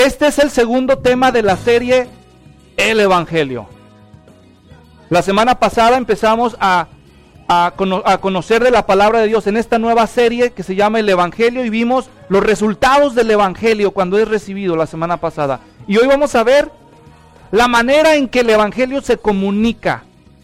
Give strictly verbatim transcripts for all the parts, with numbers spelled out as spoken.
Este es el segundo tema de la serie El Evangelio. La semana pasada empezamos a, a, cono- a conocer de la palabra de Dios en esta nueva serie que se llama El Evangelio, y vimos los resultados del Evangelio cuando es recibido la semana pasada. Y hoy vamos a ver la manera en que el Evangelio se comunica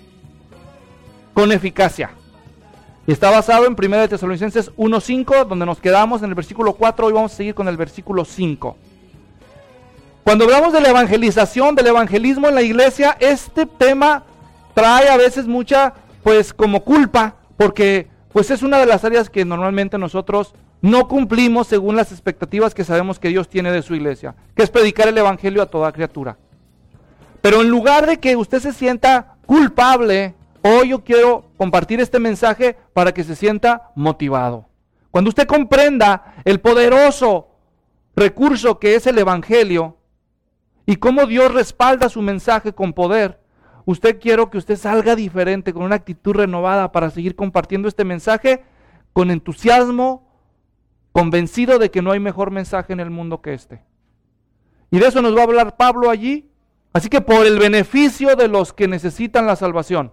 con eficacia. Y está basado en primera de Tesalonicenses uno cinco, donde nos quedamos en el versículo cuatro. Hoy vamos a seguir con el versículo cinco. Cuando hablamos de la evangelización, del evangelismo en la iglesia, este tema trae a veces mucha, pues, como culpa, porque pues es una de las áreas que normalmente nosotros no cumplimos según las expectativas que sabemos que Dios tiene de su iglesia, que es predicar el evangelio a toda criatura. Pero en lugar de que usted se sienta culpable, hoy yo quiero compartir este mensaje para que se sienta motivado. Cuando usted comprenda el poderoso recurso que es el evangelio y cómo Dios respalda su mensaje con poder, usted quiero que usted salga diferente, con una actitud renovada para seguir compartiendo este mensaje con entusiasmo, convencido de que no hay mejor mensaje en el mundo que este. Y de eso nos va a hablar Pablo allí. Así que por el beneficio de los que necesitan la salvación,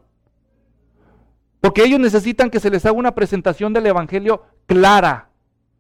porque ellos necesitan que se les haga una presentación del evangelio clara,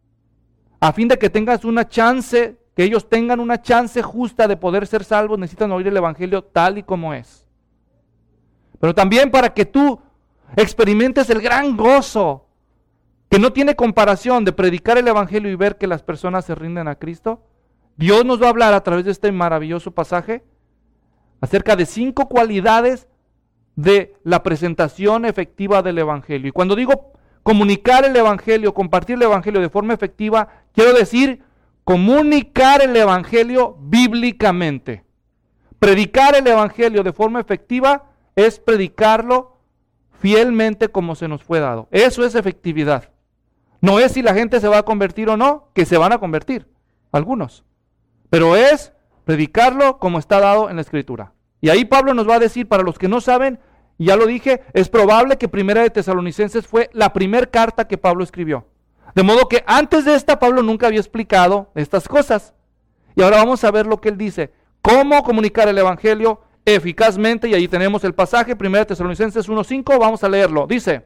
a fin de que tengas una chance, que ellos tengan una chance justa de poder ser salvos, necesitan oír el evangelio tal y como es. Pero también para que tú experimentes el gran gozo, que no tiene comparación, de predicar el evangelio y ver que las personas se rinden a Cristo. Dios nos va a hablar a través de este maravilloso pasaje acerca de cinco cualidades de la presentación efectiva del evangelio. Y cuando digo comunicar el evangelio, compartir el evangelio de forma efectiva, quiero decir comunicar el evangelio bíblicamente. Predicar el evangelio de forma efectiva es predicarlo fielmente como se nos fue dado. Eso es efectividad. No es si la gente se va a convertir o no, que se van a convertir, algunos. Pero es predicarlo como está dado en la Escritura. Y ahí Pablo nos va a decir, para los que no saben, y ya lo dije, es probable que Primera de Tesalonicenses fue la primera carta que Pablo escribió. De modo que antes de esta Pablo nunca había explicado estas cosas. Y ahora vamos a ver lo que él dice. Cómo comunicar el evangelio eficazmente, y ahí tenemos el pasaje, Primera de Tesalonicenses uno cinco, vamos a leerlo. Dice,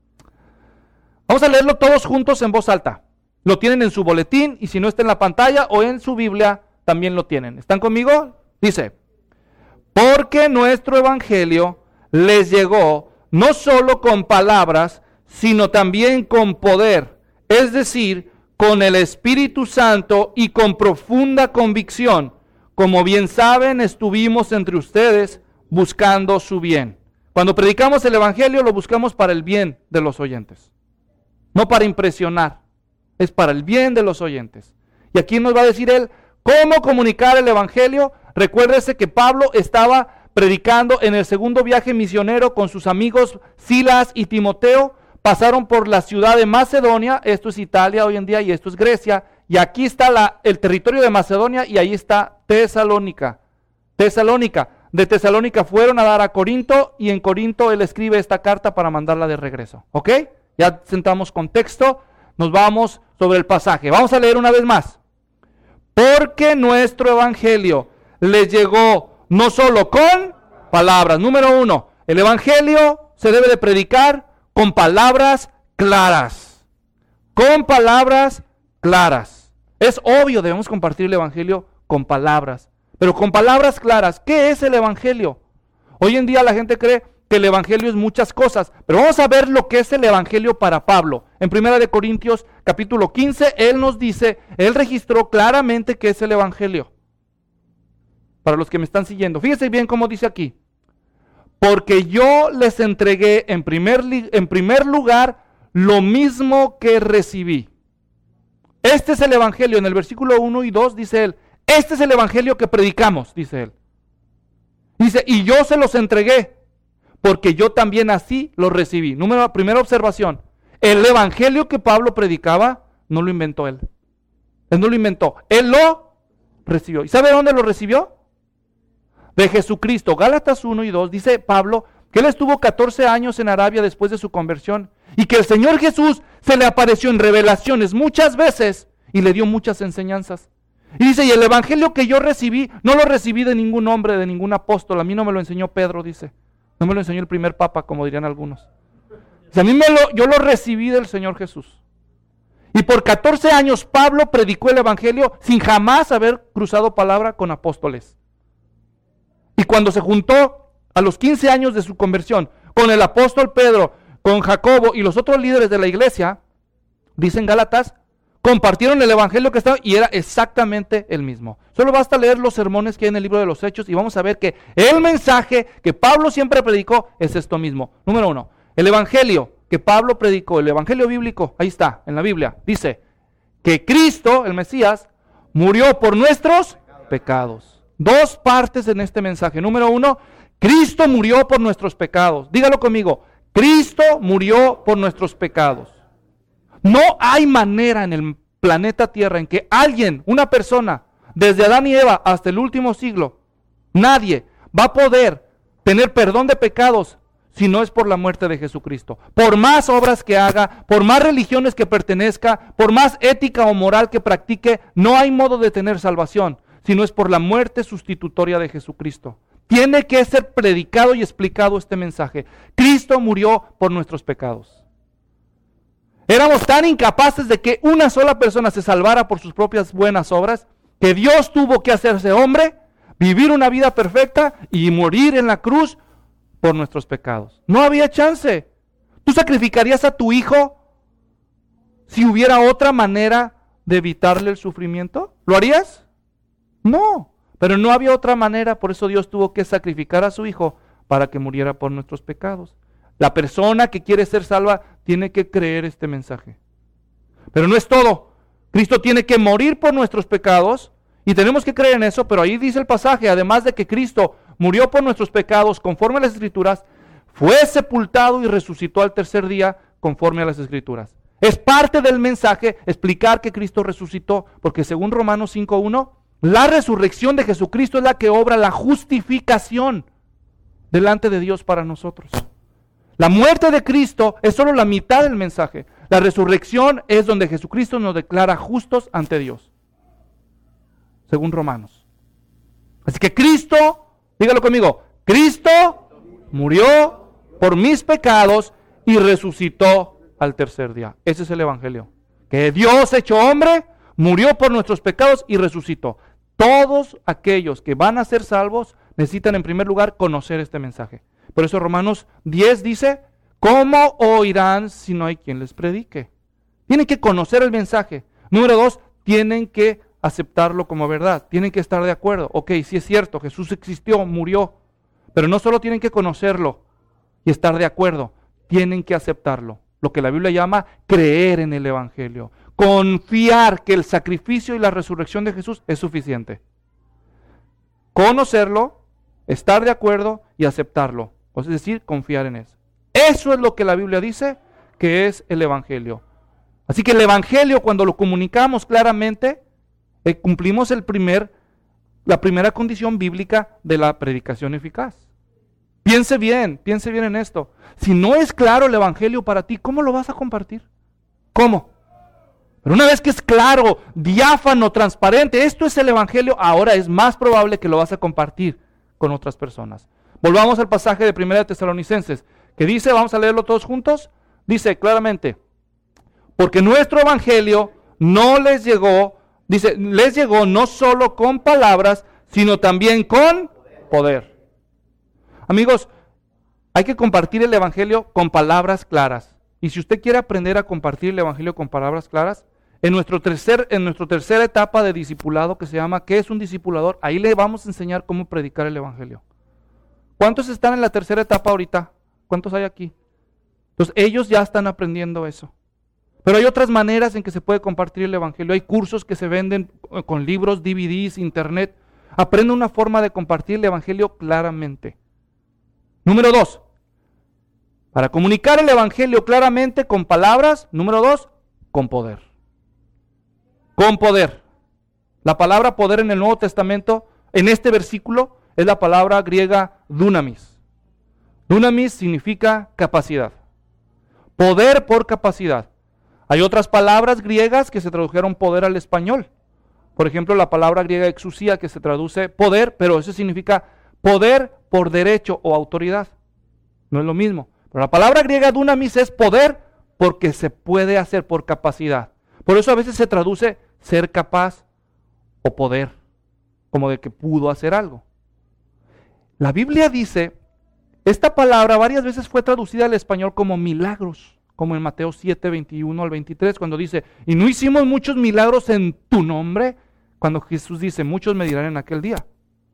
vamos a leerlo todos juntos en voz alta. Lo tienen en su boletín, y si no está en la pantalla o en su Biblia, también lo tienen. ¿Están conmigo? Dice, porque nuestro evangelio les llegó no solo con palabras, sino también con poder, es decir, con el Espíritu Santo y con profunda convicción. Como bien saben, estuvimos entre ustedes buscando su bien. Cuando predicamos el evangelio, lo buscamos para el bien de los oyentes, no para impresionar, es para el bien de los oyentes. Y aquí nos va a decir él cómo comunicar el evangelio. Recuérdese que Pablo estaba predicando en el segundo viaje misionero con sus amigos Silas y Timoteo. Pasaron por la ciudad de Macedonia, esto es Italia hoy en día y esto es Grecia, y aquí está la, el territorio de Macedonia, y ahí está Tesalónica. Tesalónica. De Tesalónica fueron a dar a Corinto, y en Corinto él escribe esta carta para mandarla de regreso. ¿Ok? Ya sentamos contexto, nos vamos sobre el pasaje. Vamos a leer una vez más. Porque nuestro evangelio les llegó no solo con palabras. Número uno, el evangelio se debe de predicar con palabras claras. Con palabras claras. Es obvio, debemos compartir el evangelio con palabras, pero con palabras claras. ¿Qué es el evangelio? Hoy en día la gente cree que el evangelio es muchas cosas, pero vamos a ver lo que es el evangelio para Pablo. En Primera de Corintios capítulo quince, él nos dice, él registró claramente qué es el evangelio. Para los que me están siguiendo, fíjense bien cómo dice aquí. Porque yo les entregué en primer, en primer lugar lo mismo que recibí. Este es el evangelio. En el versículo uno y dos dice él, este es el evangelio que predicamos, dice él. Dice, y yo se los entregué, porque yo también así lo recibí. Número, primera observación, el evangelio que Pablo predicaba, no lo inventó él. Él no lo inventó, él lo recibió. ¿Y sabe dónde lo recibió? De Jesucristo. Gálatas uno y dos dice Pablo que él estuvo catorce años en Arabia después de su conversión, y que el Señor Jesús se le apareció en revelaciones muchas veces y le dio muchas enseñanzas. Y dice, y el evangelio que yo recibí, no lo recibí de ningún hombre, de ningún apóstol. A mí no me lo enseñó Pedro, dice. No me lo enseñó el primer papa, como dirían algunos. Dice, a mí me lo, yo lo recibí del Señor Jesús. Y por catorce años Pablo predicó el evangelio sin jamás haber cruzado palabra con apóstoles. Y cuando se juntó a los quince años de su conversión con el apóstol Pedro, con Jacobo y los otros líderes de la iglesia, dicen Gálatas, compartieron el evangelio que estaba y era exactamente el mismo. Solo basta leer los sermones que hay en el libro de los Hechos y vamos a ver que el mensaje que Pablo siempre predicó es esto mismo. Número uno, el evangelio que Pablo predicó, el evangelio bíblico, ahí está, en la Biblia, dice que Cristo, el Mesías, murió por nuestros pecados. Dos partes en este mensaje. Número uno, Cristo murió por nuestros pecados. Dígalo conmigo, Cristo murió por nuestros pecados. No hay manera en el planeta Tierra en que alguien, una persona, desde Adán y Eva hasta el último siglo, nadie va a poder tener perdón de pecados si no es por la muerte de Jesucristo. Por más obras que haga, por más religiones que pertenezca, por más ética o moral que practique, no hay modo de tener salvación si no es por la muerte sustitutoria de Jesucristo. Tiene que ser predicado y explicado este mensaje. Cristo murió por nuestros pecados. Éramos tan incapaces de que una sola persona se salvara por sus propias buenas obras, que Dios tuvo que hacerse hombre, vivir una vida perfecta y morir en la cruz por nuestros pecados. No había chance. ¿Tú sacrificarías a tu hijo si hubiera otra manera de evitarle el sufrimiento? ¿Lo harías? No, pero no había otra manera, por eso Dios tuvo que sacrificar a su hijo para que muriera por nuestros pecados. La persona que quiere ser salva tiene que creer este mensaje. Pero no es todo. Cristo tiene que morir por nuestros pecados y tenemos que creer en eso, pero ahí dice el pasaje, además de que Cristo murió por nuestros pecados conforme a las Escrituras, fue sepultado y resucitó al tercer día conforme a las Escrituras. Es parte del mensaje explicar que Cristo resucitó, porque según Romanos cinco uno, la resurrección de Jesucristo es la que obra la justificación delante de Dios para nosotros. La muerte de Cristo es solo la mitad del mensaje. La resurrección es donde Jesucristo nos declara justos ante Dios, según Romanos. Así que Cristo, dígalo conmigo, Cristo murió por mis pecados y resucitó al tercer día. Ese es el evangelio. Que Dios hecho hombre, murió por nuestros pecados y resucitó. Todos aquellos que van a ser salvos necesitan en primer lugar conocer este mensaje. Por eso Romanos diez dice, ¿cómo oirán si no hay quien les predique? Tienen que conocer el mensaje. Número dos, tienen que aceptarlo como verdad. Tienen que estar de acuerdo. Ok, sí es cierto, Jesús existió, murió. Pero no solo tienen que conocerlo y estar de acuerdo, tienen que aceptarlo. Lo que la Biblia llama creer en el evangelio. Confiar que el sacrificio y la resurrección de Jesús es suficiente. Conocerlo, estar de acuerdo y aceptarlo. Es decir, confiar en eso. Eso es lo que la Biblia dice que es el evangelio. Así que el evangelio, cuando lo comunicamos claramente, eh, cumplimos el primer, la primera condición bíblica de la predicación eficaz. Piense bien, piense bien en esto. Si no es claro el evangelio para ti, ¿cómo lo vas a compartir? ¿Cómo? Pero una vez que es claro, diáfano, transparente, esto es el evangelio, ahora es más probable que lo vas a compartir con otras personas. Volvamos al pasaje de Primera de Tesalonicenses, que dice, vamos a leerlo todos juntos, dice claramente, porque nuestro evangelio no les llegó, dice, les llegó no solo con palabras, sino también con poder. Amigos, hay que compartir el evangelio con palabras claras. Y si usted quiere aprender a compartir el evangelio con palabras claras, en nuestro tercer, en nuestra tercera etapa de discipulado que se llama ¿qué es un discipulador? Ahí le vamos a enseñar cómo predicar el evangelio. ¿Cuántos están en la tercera etapa ahorita? ¿Cuántos hay aquí? Entonces ellos ya están aprendiendo eso. Pero hay otras maneras en que se puede compartir el evangelio. Hay cursos que se venden con libros, D V Ds, internet. Aprende una forma de compartir el evangelio claramente. Número dos. Para comunicar el evangelio claramente con palabras. Número dos, con poder. Con poder. La palabra poder en el Nuevo Testamento, en este versículo, es la palabra griega dunamis. Dunamis significa capacidad. Poder por capacidad. Hay otras palabras griegas que se tradujeron poder al español, Por ejemplo, la palabra griega exousia, que se traduce poder, pero eso significa poder por derecho o autoridad. No es lo mismo. Pero la palabra griega dunamis es poder porque se puede hacer, por capacidad. Por eso a veces se traduce ser capaz o poder, como de que pudo hacer algo. La Biblia dice, esta palabra varias veces fue traducida al español como milagros, como en Mateo siete, veintiuno al veintitrés, cuando dice, y no hicimos muchos milagros en tu nombre, cuando Jesús dice, muchos me dirán en aquel día.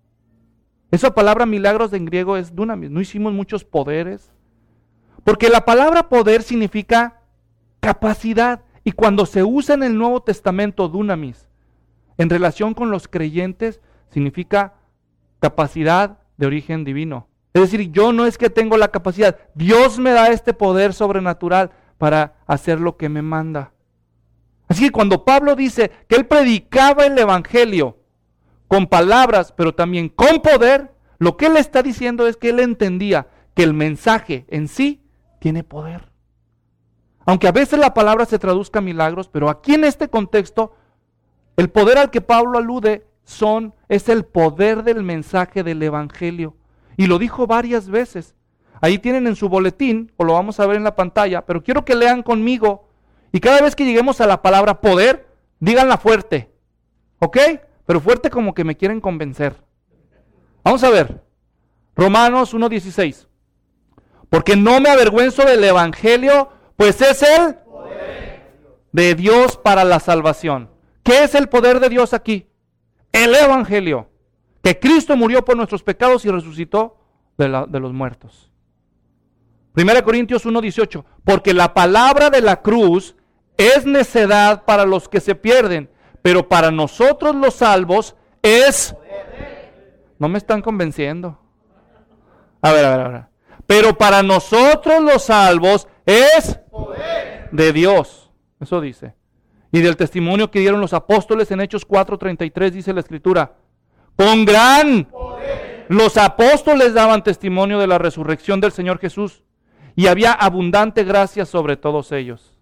Esa palabra milagros en griego es dunamis, no hicimos muchos poderes, porque la palabra poder significa capacidad, y cuando se usa en el Nuevo Testamento dunamis, en relación con los creyentes, significa capacidad de origen divino. Es decir, yo no es que tengo la capacidad, Dios me da este poder sobrenatural para hacer lo que me manda. Así que cuando Pablo dice que él predicaba el evangelio con palabras, pero también con poder, lo que él está diciendo es que él entendía que el mensaje en sí tiene poder. Aunque a veces la palabra se traduzca milagros, pero aquí en este contexto, el poder al que Pablo alude son, es el poder del mensaje del evangelio. Y lo dijo varias veces. Ahí tienen en su boletín, o lo vamos a ver en la pantalla, pero quiero que lean conmigo. Y cada vez que lleguemos a la palabra poder, díganla fuerte. ¿Ok? Pero fuerte como que me quieren convencer. Vamos a ver. Romanos uno dieciséis. Porque no me avergüenzo del evangelio, pues es el poder de Dios para la salvación. ¿Qué es el poder de Dios aquí? El evangelio. Que Cristo murió por nuestros pecados y resucitó de, la, de los muertos. Primera Corintios uno dieciocho. Porque la palabra de la cruz es necedad para los que se pierden, pero para nosotros los salvos es... No me están convenciendo. A ver, a ver, a ver. Pero para nosotros los salvos es de Dios. Eso dice. Y del testimonio que dieron los apóstoles en Hechos cuatro treinta y tres dice la Escritura. Con gran poder los apóstoles daban testimonio de la resurrección del Señor Jesús. Y había abundante gracia sobre todos ellos.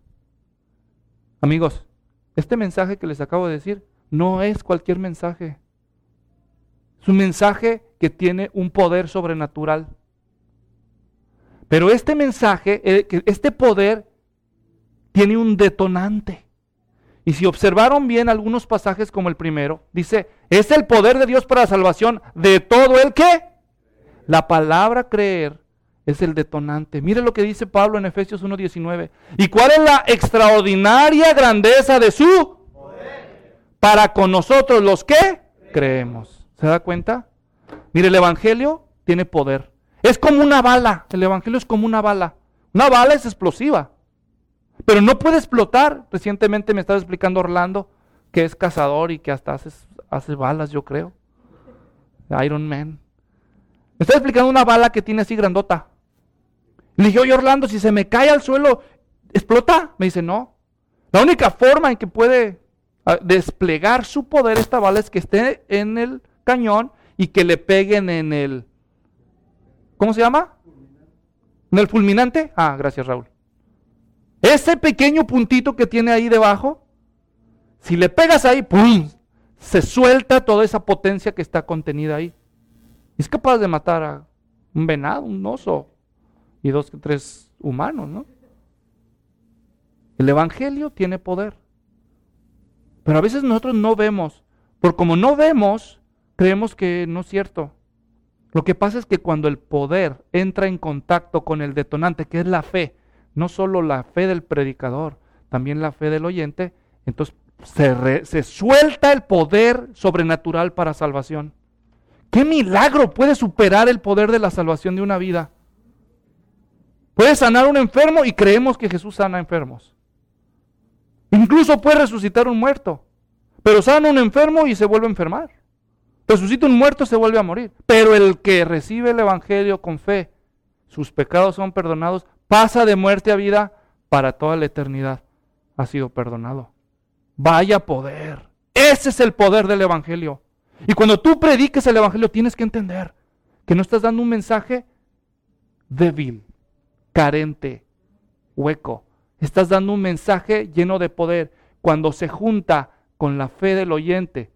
Amigos, este mensaje que les acabo de decir no es cualquier mensaje. Es un mensaje que tiene un poder sobrenatural. Pero este mensaje, este poder, tiene un detonante. Y si observaron bien algunos pasajes como el primero, dice, es el poder de Dios para la salvación de todo el que. La palabra creer es el detonante. Mire lo que dice Pablo en Efesios uno diecinueve. ¿Y cuál es la extraordinaria grandeza de su poder para con nosotros los que creemos? ¿Se da cuenta? Mire, el evangelio tiene poder. Es como una bala. El evangelio es como una bala. Una bala es explosiva, pero no puede explotar. Recientemente me estaba explicando Orlando que es cazador y que hasta hace, hace balas, yo creo. Iron Man. Me estaba explicando una bala que tiene así grandota. Le dije, oye Orlando, si se me cae al suelo, ¿explota? Me dice, no. La única forma en que puede desplegar su poder esta bala es que esté en el cañón y que le peguen en el... ¿Cómo se llama? ¿En el fulminante? Ah, gracias Raúl. Ese pequeño puntito que tiene ahí debajo, si le pegas ahí, ¡pum!, se suelta toda esa potencia que está contenida ahí. Es capaz de matar a un venado, un oso y dos, tres humanos, ¿no? El evangelio tiene poder. Pero a veces nosotros no vemos. Por como no vemos, creemos que no es cierto. Lo que pasa es que cuando el poder entra en contacto con el detonante, que es la fe, no solo la fe del predicador, también la fe del oyente, entonces se, re, se suelta el poder sobrenatural para salvación. ¿Qué milagro puede superar el poder de la salvación de una vida? Puede sanar a un enfermo y creemos que Jesús sana enfermos. Incluso puede resucitar un muerto, pero sana a un enfermo y se vuelve a enfermar. Resucita un muerto y se vuelve a morir. Pero el que recibe el evangelio con fe, sus pecados son perdonados, pasa de muerte a vida para toda la eternidad. Ha sido perdonado. Vaya poder. Ese es el poder del evangelio. Y cuando tú prediques el evangelio tienes que entender que no estás dando un mensaje débil, carente, hueco. Estás dando un mensaje lleno de poder. Cuando se junta con la fe del oyente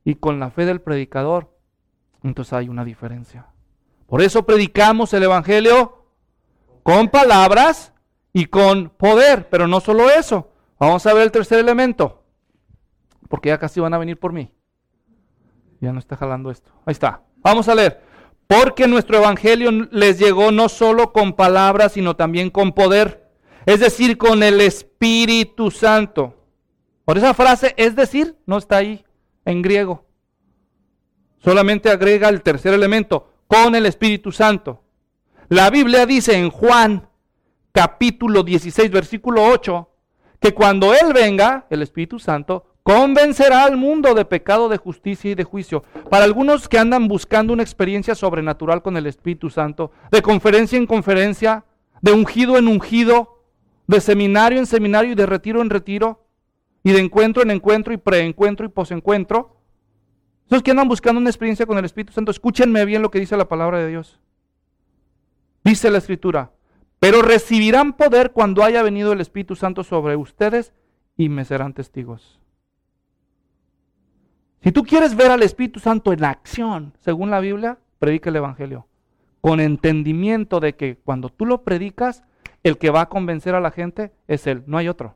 y con la fe del predicador, entonces hay una diferencia. Por eso predicamos el Evangelio con palabras y con poder, pero no solo eso. Vamos a ver el tercer elemento, porque ya casi van a venir por mí. Ya no está jalando esto. Ahí está. Vamos a leer. Porque nuestro Evangelio les llegó no solo con palabras, sino también con poder, es decir, con el Espíritu Santo. Por esa frase, es decir, no está ahí en griego. Solamente agrega el tercer elemento, con el Espíritu Santo. La Biblia dice en Juan, capítulo dieciséis, versículo ocho, que cuando Él venga, el Espíritu Santo, convencerá al mundo de pecado, de justicia y de juicio. Para algunos que andan buscando una experiencia sobrenatural con el Espíritu Santo, de conferencia en conferencia, de ungido en ungido, de seminario en seminario y de retiro en retiro, y de encuentro en encuentro y preencuentro y posencuentro, esos que andan buscando una experiencia con el Espíritu Santo, escúchenme bien lo que dice la palabra de Dios. Dice la Escritura, pero recibirán poder cuando haya venido el Espíritu Santo sobre ustedes y me serán testigos. Si tú quieres ver al Espíritu Santo en acción, según la Biblia, predica el Evangelio. Con entendimiento de que cuando tú lo predicas, el que va a convencer a la gente es Él, no hay otro.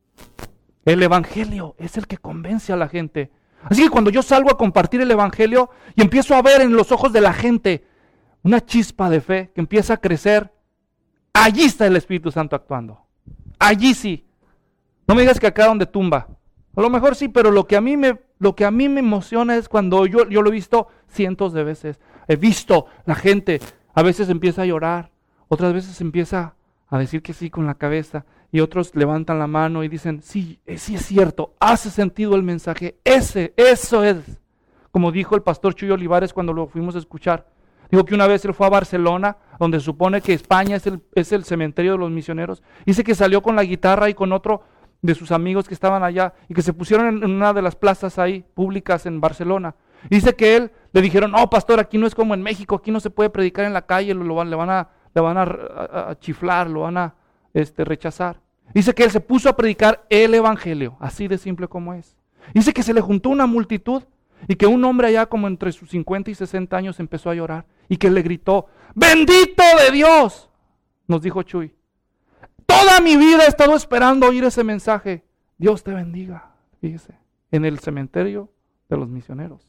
El Evangelio es el que convence a la gente. Así que cuando yo salgo a compartir el Evangelio y empiezo a ver en los ojos de la gente una chispa de fe que empieza a crecer, allí está el Espíritu Santo actuando. Allí sí. No me digas que acá donde tumba. A lo mejor sí, pero lo que a mí me, lo que a mí me emociona es cuando yo, yo lo he visto cientos de veces. He visto la gente, a veces empieza a llorar, otras veces empieza a decir que sí con la cabeza, y otros levantan la mano y dicen, sí, sí es cierto, hace sentido el mensaje, ese, eso es. Como dijo el pastor Chuy Olivares cuando lo fuimos a escuchar. Dijo que una vez él fue a Barcelona, donde se supone que España es el, es el cementerio de los misioneros. Dice que salió con la guitarra y con otro de sus amigos que estaban allá y que se pusieron en, en una de las plazas ahí públicas en Barcelona. Dice que él le dijeron, no pastor, aquí no es como en México, aquí no se puede predicar en la calle, lo, lo, le van, a, le van a, a, a chiflar, lo van a este, rechazar. Dice que él se puso a predicar el Evangelio, así de simple como es. Dice que se le juntó una multitud y que un hombre allá como entre sus cincuenta y sesenta años empezó a llorar y que le gritó, ¡bendito de Dios! Nos dijo Chuy. Toda mi vida he estado esperando oír ese mensaje. Dios te bendiga, fíjese, en el cementerio de los misioneros.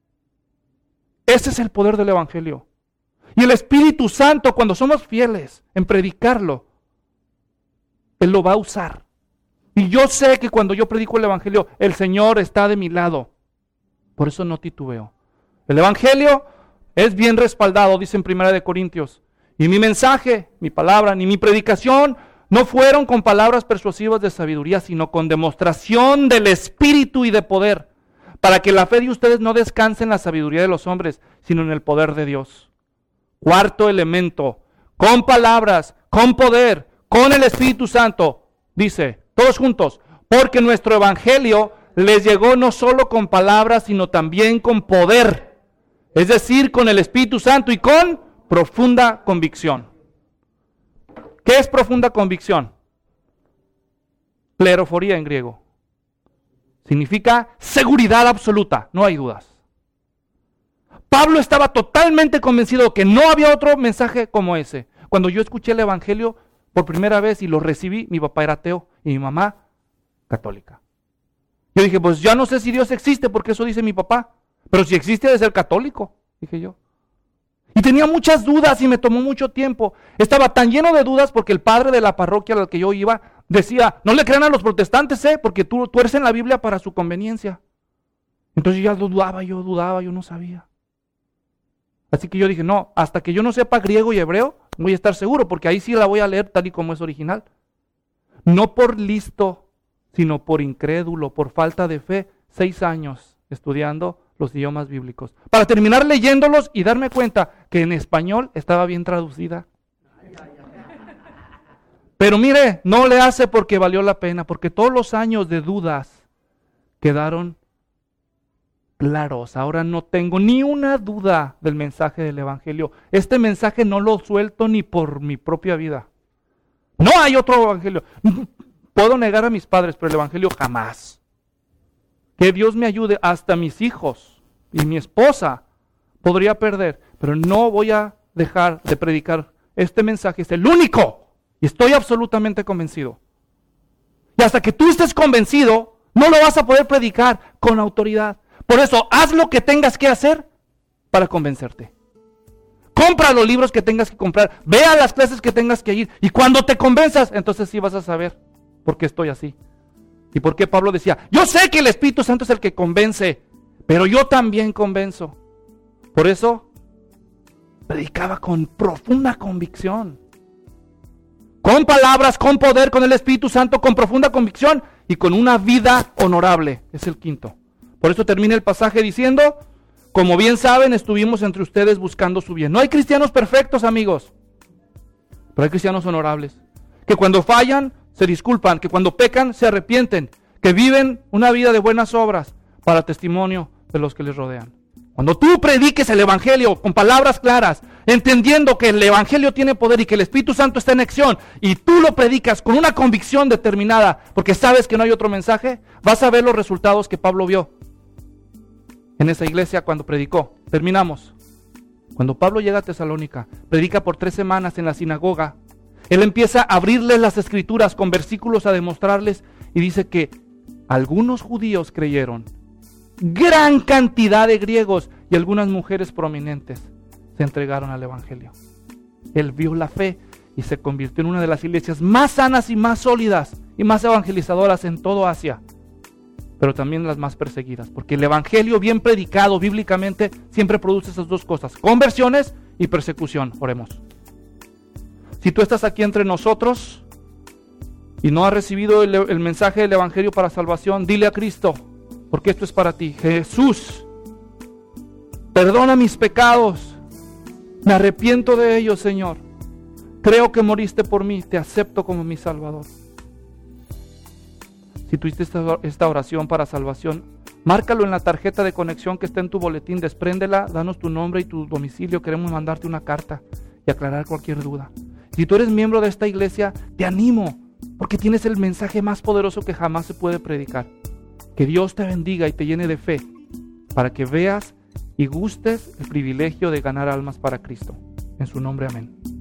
Ese es el poder del Evangelio. Y el Espíritu Santo, cuando somos fieles en predicarlo, Él lo va a usar. Y yo sé que cuando yo predico el Evangelio, el Señor está de mi lado. Por eso no titubeo. El Evangelio es bien respaldado, dice en Primera de Corintios. Y mi mensaje, mi palabra, ni mi predicación no fueron con palabras persuasivas de sabiduría, sino con demostración del Espíritu y de poder, para que la fe de ustedes no descanse en la sabiduría de los hombres, sino en el poder de Dios. Cuarto elemento, con palabras, con poder, con el Espíritu Santo, dice, todos juntos, porque nuestro Evangelio les llegó no solo con palabras, sino también con poder, es decir, con el Espíritu Santo y con profunda convicción. ¿Qué es profunda convicción? Pleroforía en griego. Significa seguridad absoluta, no hay dudas. Pablo estaba totalmente convencido que no había otro mensaje como ese. Cuando yo escuché el Evangelio por primera vez y lo recibí, mi papá era ateo y mi mamá católica. Yo dije, pues ya no sé si Dios existe porque eso dice mi papá, pero si existe debe ser católico, dije yo. Y tenía muchas dudas y me tomó mucho tiempo. Estaba tan lleno de dudas porque el padre de la parroquia a la que yo iba decía, no le crean a los protestantes, ¿eh? Porque tú tuercen la Biblia para su conveniencia. Entonces yo ya dudaba, yo dudaba, yo no sabía. Así que yo dije, no, hasta que yo no sepa griego y hebreo, voy a estar seguro, porque ahí sí la voy a leer tal y como es original. No por listo, sino por incrédulo, por falta de fe, seis años estudiando los idiomas bíblicos, para terminar leyéndolos y darme cuenta que en español estaba bien traducida. Pero mire, no le hace porque valió la pena, porque todos los años de dudas quedaron claros. Ahora no tengo ni una duda del mensaje del Evangelio. Este mensaje no lo suelto ni por mi propia vida. No hay otro Evangelio. Puedo negar a mis padres, pero el Evangelio jamás. que Dios me ayude, hasta mis hijos y mi esposa podría perder, pero no voy a dejar de predicar este mensaje, es el único, y estoy absolutamente convencido. Y hasta que tú estés convencido, no lo vas a poder predicar con autoridad. Por eso, haz lo que tengas que hacer para convencerte. Compra los libros que tengas que comprar, ve a las clases que tengas que ir, y cuando te convenzas, entonces sí vas a saber por qué estoy así. Y por qué Pablo decía, yo sé que el Espíritu Santo es el que convence, pero yo también convenzo. Por eso, predicaba con profunda convicción. Con palabras, con poder, con el Espíritu Santo, con profunda convicción y con una vida honorable. Es el quinto. Por eso termina el pasaje diciendo, como bien saben, estuvimos entre ustedes buscando su bien. No hay cristianos perfectos, amigos, pero hay cristianos honorables, que cuando fallan, se disculpan, que cuando pecan, se arrepienten, que viven una vida de buenas obras para testimonio de los que les rodean. Cuando tú prediques el Evangelio con palabras claras, entendiendo que el Evangelio tiene poder y que el Espíritu Santo está en acción, y tú lo predicas con una convicción determinada, porque sabes que no hay otro mensaje, vas a ver los resultados que Pablo vio en esa iglesia cuando predicó. Terminamos. Cuando Pablo llega a Tesalónica, predica por tres semanas en la sinagoga, él empieza a abrirles las escrituras con versículos a demostrarles, y dice que algunos judíos creyeron, gran cantidad de griegos y algunas mujeres prominentes se entregaron al Evangelio. Él vio la fe y se convirtió en una de las iglesias más sanas y más sólidas y más evangelizadoras en todo Asia, pero también las más perseguidas, porque el Evangelio bien predicado bíblicamente siempre produce esas dos cosas, conversiones y persecución. Oremos. Si tú estás aquí entre nosotros y no has recibido el, el mensaje del Evangelio para salvación, dile a Cristo, porque esto es para ti. Jesús, perdona mis pecados, me arrepiento de ellos, Señor. Creo que moriste por mí, te acepto como mi Salvador. Si tú hiciste esta, esta oración para salvación, márcalo en la tarjeta de conexión que está en tu boletín, despréndela, danos tu nombre y tu domicilio, queremos mandarte una carta y aclarar cualquier duda. Si tú eres miembro de esta iglesia, te animo, porque tienes el mensaje más poderoso que jamás se puede predicar. Que Dios te bendiga y te llene de fe, para que veas y gustes el privilegio de ganar almas para Cristo. En su nombre, amén.